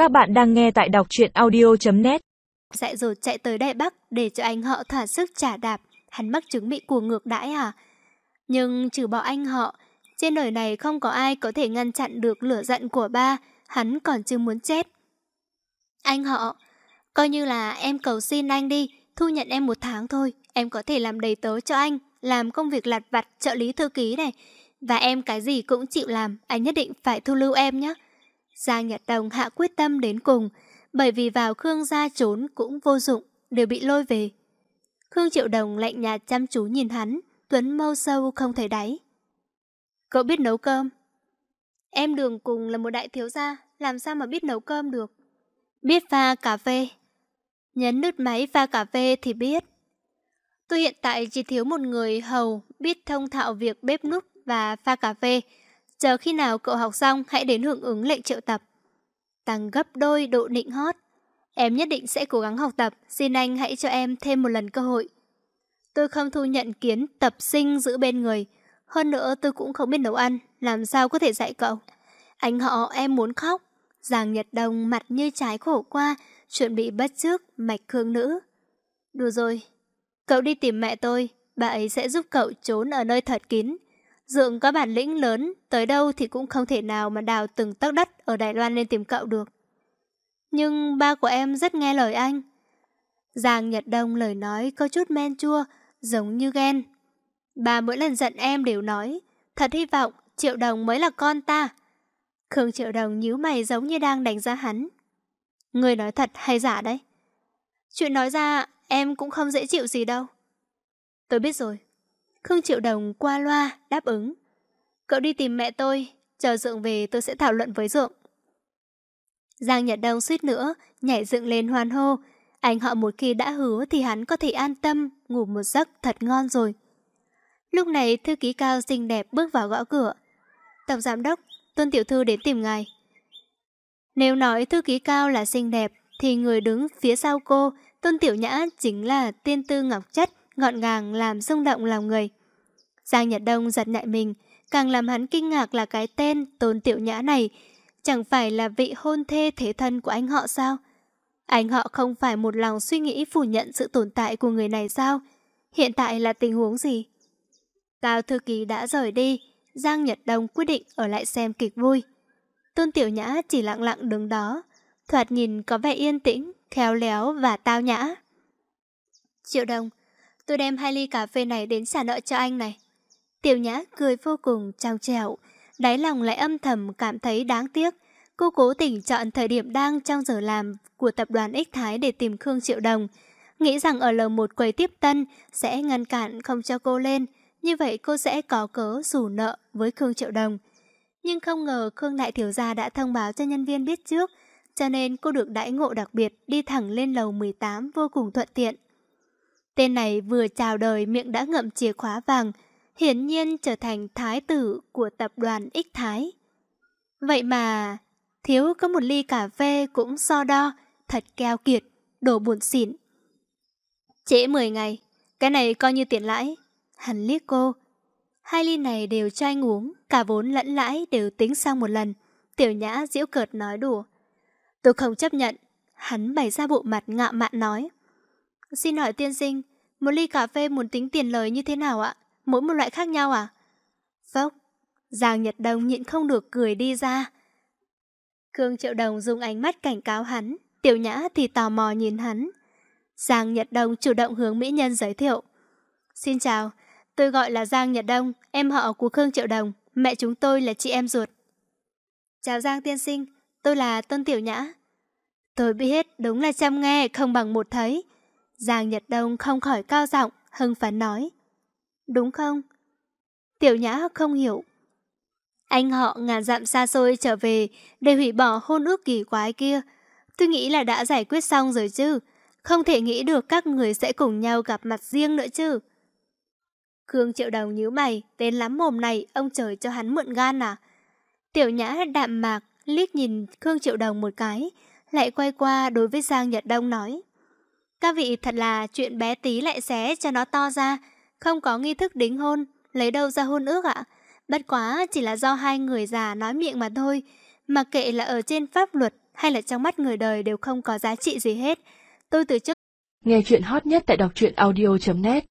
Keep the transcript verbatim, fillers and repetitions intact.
Các bạn đang nghe tại đọc truyện audio chấm net. Dại dột chạy tới Đại Bắc để cho anh họ thỏa sức trả đạp. Hắn mắc chứng bị cuồng ngược đãi à? Nhưng trừ bỏ anh họ, trên đời này không có ai có thể ngăn chặn được lửa giận của ba. Hắn còn chưa muốn chết. Anh họ, coi như là em cầu xin anh đi, thu nhận em một tháng thôi. Em có thể làm đầy tớ cho anh, làm công việc lặt vặt, trợ lý thư ký này. Và em cái gì cũng chịu làm, anh nhất định phải thu lưu em nhé. Giang Nhật Đồng hạ quyết tâm đến cùng, bởi vì vào Khương gia trốn cũng vô dụng, đều bị lôi về. Khương Triệu Đồng lạnh nhạt chăm chú nhìn hắn, tuấn mâu sâu không thấy đáy. Cậu biết nấu cơm? Em Đường cùng là một đại thiếu gia, làm sao mà biết nấu cơm được? Biết pha cà phê. Nhấn nút máy pha cà phê thì biết. Tôi hiện tại chỉ thiếu một người hầu biết thông thạo việc bếp núc và pha cà phê. Chờ khi nào cậu học xong hãy đến hưởng ứng lệnh triệu tập. Tăng gấp đôi độ nịnh hót. Em nhất định sẽ cố gắng học tập, xin anh hãy cho em thêm một lần cơ hội. Tôi không thu nhận kiến tập sinh giữ bên người. Hơn nữa tôi cũng không biết nấu ăn, làm sao có thể dạy cậu. Anh họ em muốn khóc. Giang Nhật Đồng mặt như trái khổ qua, chuẩn bị bắt chước mạch Khương nữ. Đùa rồi, cậu đi tìm mẹ tôi, bà ấy sẽ giúp cậu trốn ở nơi thật kín. Dượng có bản lĩnh lớn, tới đâu thì cũng không thể nào mà đào từng tấc đất ở Đài Loan lên tìm cậu được. Nhưng ba của em rất nghe lời anh. Giang Nhật Đông lời nói có chút men chua, giống như ghen. Ba mỗi lần giận em đều nói, thật hy vọng Triệu Đồng mới là con ta. Khương Triệu Đồng nhíu mày giống như đang đánh giá hắn. Người nói thật hay giả đấy? Chuyện nói ra em cũng không dễ chịu gì đâu. Tôi biết rồi. Khương Triệu Đồng qua loa đáp ứng. Cậu đi tìm mẹ tôi, chờ Dượng về tôi sẽ thảo luận với Dượng. Giang Nhật Đông suýt nữa nhảy dựng lên hoan hô. Anh họ một khi đã hứa thì hắn có thể an tâm ngủ một giấc thật ngon rồi. Lúc này thư ký Cao xinh đẹp bước vào gõ cửa. Tổng giám đốc, Tôn tiểu thư đến tìm ngài. Nếu nói thư ký Cao là xinh đẹp thì người đứng phía sau cô, Tôn Tiểu Nhã, chính là tiên tư ngọc chất, gọn gàng làm rung động lòng người. Giang Nhật Đông giật nảy mình, càng làm hắn kinh ngạc là cái tên Tôn Tiểu Nhã này chẳng phải là vị hôn thê thế thân của anh họ sao? Anh họ không phải một lòng suy nghĩ phủ nhận sự tồn tại của người này sao? Hiện tại là tình huống gì? Cao thư ký đã rời đi, Giang Nhật Đông quyết định ở lại xem kịch vui. Tôn Tiểu Nhã chỉ lặng lặng đứng đó, thoạt nhìn có vẻ yên tĩnh, khéo léo và tao nhã. Triệu Đồng, tôi đem hai ly cà phê này đến trả nợ cho anh này. Tiểu Nhã cười vô cùng trong trẻo, đáy lòng lại âm thầm cảm thấy đáng tiếc. Cô cố tình chọn thời điểm đang trong giờ làm của tập đoàn Ích Thái để tìm Khương Triệu Đồng, nghĩ rằng ở lầu một quầy tiếp tân sẽ ngăn cản không cho cô lên, như vậy cô sẽ có cớ rủ nợ với Khương Triệu Đồng. Nhưng không ngờ Khương Đại Thiếu Gia đã thông báo cho nhân viên biết trước, cho nên cô được đãi ngộ đặc biệt đi thẳng lên lầu mười tám vô cùng thuận tiện. Tên này vừa chào đời miệng đã ngậm chìa khóa vàng, hiển nhiên trở thành thái tử của tập đoàn Ích Thái. Vậy mà thiếu có một ly cà phê cũng so đo, thật keo kiệt, đồ buồn xỉn. Trễ mười ngày, cái này coi như tiền lãi. Hắn liếc cô. Hai ly này đều cho anh uống, cả vốn lẫn lãi đều tính xong một lần. Tiểu Nhã giễu cợt nói đùa. Tôi không chấp nhận. Hắn bày ra bộ mặt ngạo mạn nói. Xin hỏi tiên sinh, một ly cà phê muốn tính tiền lời như thế nào ạ? Mỗi một loại khác nhau à? Phốc. Giang Nhật Đồng nhịn không được cười đi ra. Khương Triệu Đồng dùng ánh mắt cảnh cáo hắn, Tiểu Nhã thì tò mò nhìn hắn. Giang Nhật Đồng chủ động hướng mỹ nhân giới thiệu. Xin chào, tôi gọi là Giang Nhật Đông, em họ của Khương Triệu Đồng, mẹ chúng tôi là chị em ruột. Chào Giang tiên sinh, tôi là Tôn Tiểu Nhã. Tôi biết, đúng là chăm nghe không bằng một thấy. Giang Nhật Đông không khỏi cao giọng, hưng phấn nói. Đúng không? Tiểu Nhã không hiểu. Anh họ ngàn dặm xa xôi trở về để hủy bỏ hôn ước kỳ quái kia. Tôi nghĩ là đã giải quyết xong rồi chứ. Không thể nghĩ được các người sẽ cùng nhau gặp mặt riêng nữa chứ. Khương Triệu Đồng nhíu mày, tên lắm mồm này ông trời cho hắn mượn gan à? Tiểu Nhã đạm mạc liếc nhìn Khương Triệu Đồng một cái, lại quay qua đối với Giang Nhật Đông nói. Các vị thật là chuyện bé tí lại xé cho nó to ra, không có nghi thức đính hôn, lấy đâu ra hôn ước ạ? Bất quá chỉ là do hai người già nói miệng mà thôi, mặc kệ là ở trên pháp luật hay là trong mắt người đời đều không có giá trị gì hết. Tôi từ trước nghe chuyện hot nhất tại đọc truyện audio chấm net.